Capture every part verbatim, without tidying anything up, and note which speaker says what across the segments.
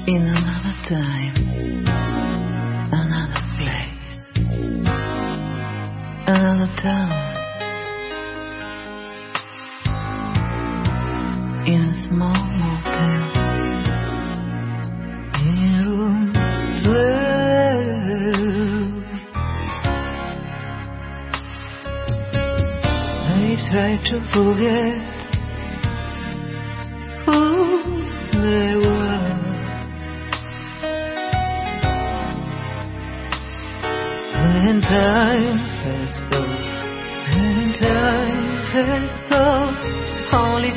Speaker 1: In another time, another place, another town, in a small motel, in room twelve. I try to forget who they were. When time has stopped, when time has stopped, only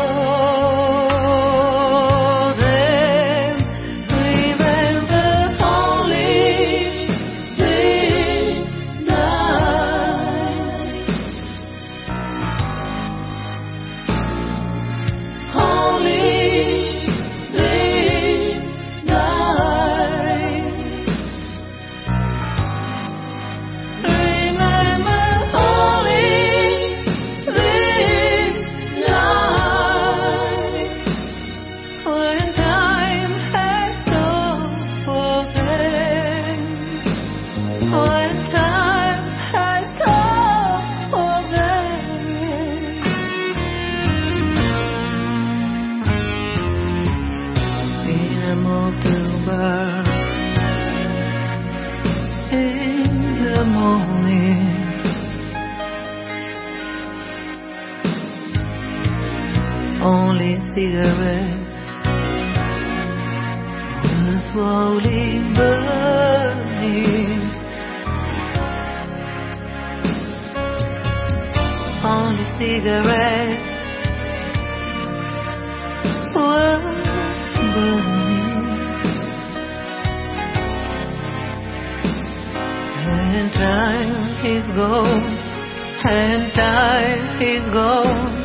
Speaker 1: for them. Remember only this night, only this night. Remember only this night, when time has stopped for them, when time has stopped for them. In a motel bar, in the morning, only cigarettes were slowly burning, only cigarettes were burning. And time is gone, and time is gone.